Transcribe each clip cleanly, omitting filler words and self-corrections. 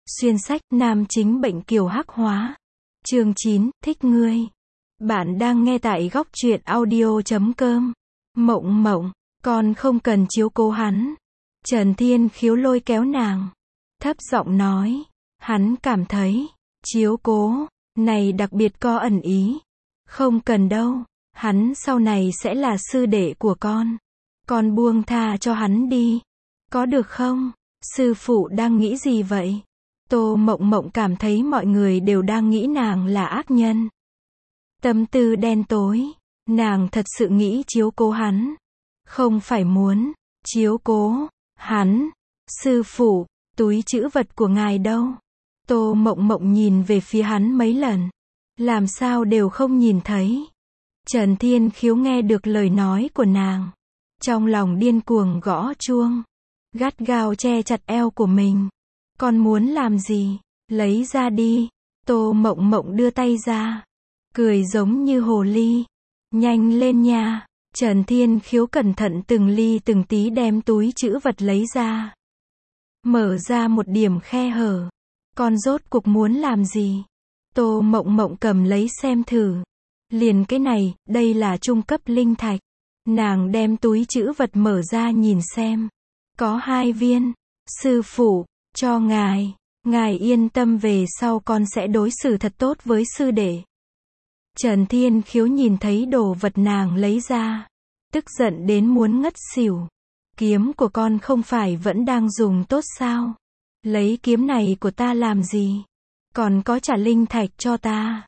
Xuyên sách, nam chính bệnh kiều hắc hóa. Chương 9, thích ngươi. Bạn đang nghe tại góc truyện audio.com. Mộng mộng, con không cần chiếu cố hắn. Trần Thiên Khiếu lôi kéo nàng. Thấp giọng nói. Hắn cảm thấy, chiếu cố, này đặc biệt có ẩn ý. Không cần đâu, hắn sau này sẽ là sư đệ của con. Con buông tha cho hắn đi. Có được không? Sư phụ đang nghĩ gì vậy? Tô Mộng Mộng cảm thấy mọi người đều đang nghĩ nàng là ác nhân. Tâm tư đen tối, nàng thật sự nghĩ chiếu cố hắn. Không phải muốn chiếu cố hắn. Sư phụ, túi trữ vật của ngài đâu? Tô Mộng Mộng nhìn về phía hắn mấy lần, làm sao đều không nhìn thấy. Trần Thiên Khiếu nghe được lời nói của nàng, trong lòng điên cuồng gõ chuông, gắt gao che chặt eo của mình. Con muốn làm gì? Lấy ra đi. Tô Mộng Mộng đưa tay ra, cười giống như hồ ly. Nhanh lên nha. Trần Thiên Khiếu cẩn thận từng ly từng tí đem túi trữ vật lấy ra. Mở ra một điểm khe hở. Con rốt cuộc muốn làm gì? Tô Mộng Mộng cầm lấy xem thử. Liền cái này, đây là trung cấp linh thạch. Nàng đem túi trữ vật mở ra nhìn xem. Có 2 viên. Sư phụ, cho ngài. Ngài yên tâm, về sau con sẽ đối xử thật tốt với sư đệ. Trần Thiên Khiếu nhìn thấy đồ vật nàng lấy ra, tức giận đến muốn ngất xỉu. Kiếm của con không phải vẫn đang dùng tốt sao? Lấy kiếm này của ta làm gì? Còn có trả linh thạch cho ta?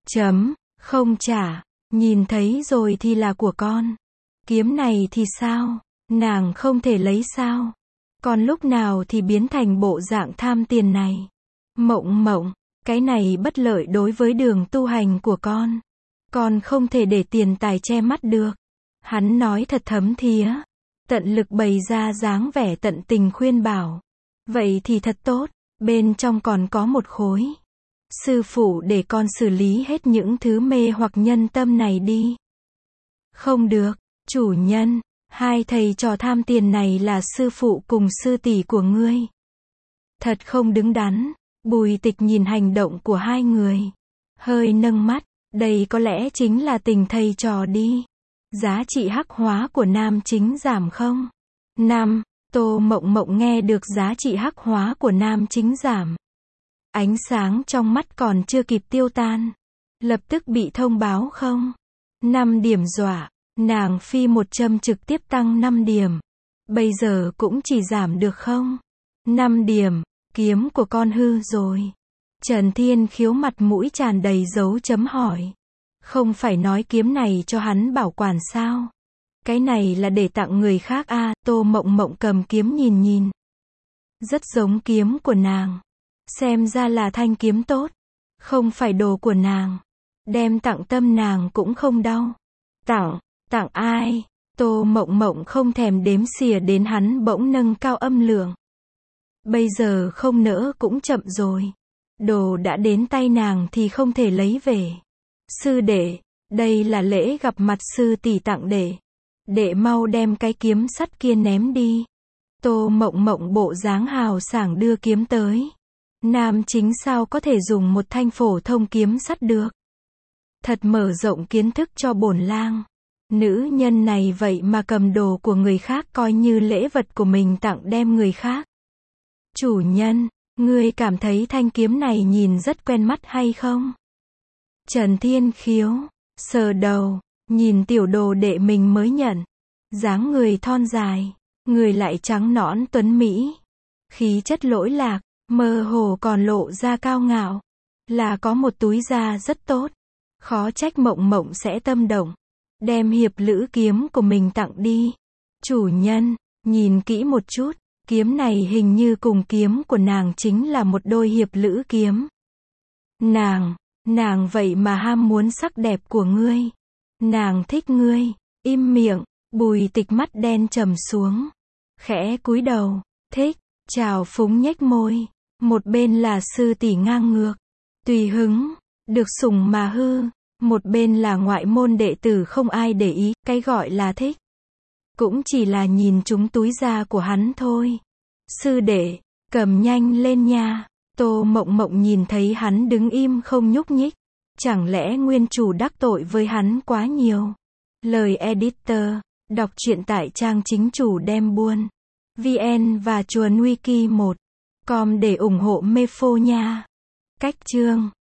Không trả. Nhìn thấy rồi thì là của con. Kiếm này thì sao? Nàng không thể lấy sao? Con lúc nào thì biến thành bộ dạng tham tiền này? Mộng Mộng, cái này bất lợi đối với đường tu hành của con. Con không thể để tiền tài che mắt được. Hắn nói thật thấm thía, tận lực bày ra dáng vẻ tận tình khuyên bảo. Vậy thì thật tốt, bên trong còn có một khối. Sư phụ để con xử lý hết những thứ mê hoặc nhân tâm này đi. Không được, chủ nhân. 2 thầy trò tham tiền này là sư phụ cùng sư tỷ của ngươi. Thật không đứng đắn. Bùi Tịch nhìn hành động của 2 người, hơi nâng mắt. Đây có lẽ chính là tình thầy trò đi. Giá trị hắc hóa của nam chính giảm không? Tô Mộng Mộng nghe được giá trị hắc hóa của nam chính giảm. Ánh sáng trong mắt còn chưa kịp tiêu tan, lập tức bị thông báo không. 5 điểm dọa. Nàng phi một châm trực tiếp tăng 5 điểm. Bây giờ cũng chỉ giảm được không? 5 điểm, kiếm của con hư rồi. Trần Thiên Khiếu mặt mũi tràn đầy dấu chấm hỏi. Không phải nói kiếm này cho hắn bảo quản sao? Cái này là để tặng người khác à? Tô Mộng Mộng cầm kiếm nhìn nhìn. Rất giống kiếm của nàng. Xem ra là thanh kiếm tốt. Không phải đồ của nàng. Đem tặng tâm nàng cũng không đau. Tặng ai? Tô Mộng Mộng không thèm đếm xỉa đến hắn bỗng nâng cao âm lượng. Bây giờ không nỡ cũng chậm rồi. Đồ đã đến tay nàng thì không thể lấy về. Sư đệ, đây là lễ gặp mặt sư tỷ tặng đệ. Đệ mau đem cái kiếm sắt kia ném đi. Tô Mộng Mộng bộ dáng hào sảng đưa kiếm tới. Nam chính sao có thể dùng một thanh phổ thông kiếm sắt được? Thật mở rộng kiến thức cho bổn lang. Nữ nhân này vậy mà cầm đồ của người khác coi như lễ vật của mình tặng đem người khác. Chủ nhân, ngươi cảm thấy thanh kiếm này nhìn rất quen mắt hay không? Trần Thiên Khiếu sờ đầu, nhìn tiểu đồ đệ mình mới nhận. Dáng người thon dài, người lại trắng nõn tuấn mỹ. Khí chất lỗi lạc, mơ hồ còn lộ ra cao ngạo. Là có một túi da rất tốt. Khó trách Mộng Mộng sẽ tâm động. Đem hiệp lữ kiếm của mình tặng đi. Chủ nhân, nhìn kỹ một chút. Kiếm này hình như cùng kiếm của nàng chính là một đôi hiệp lữ kiếm. Nàng vậy mà ham muốn sắc đẹp của ngươi. Nàng thích ngươi. Im miệng. Bùi Tịch mắt đen trầm xuống. Khẽ cúi đầu. Thích. Trào phúng nhếch môi. Một bên là sư tỷ ngang ngược, tùy hứng, được sủng mà hư. Một bên là ngoại môn đệ tử không ai để ý. Cái gọi là thích cũng chỉ là nhìn trúng túi da của hắn thôi. Sư đệ, cầm nhanh lên nha. Tô Mộng Mộng nhìn thấy hắn đứng im không nhúc nhích. Chẳng lẽ nguyên chủ đắc tội với hắn quá nhiều? Lời editor. Đọc truyện tại trang chính chủ đem buôn. VN và chuồn wiki 1. Com để ủng hộ Mepho nha. Cách chương.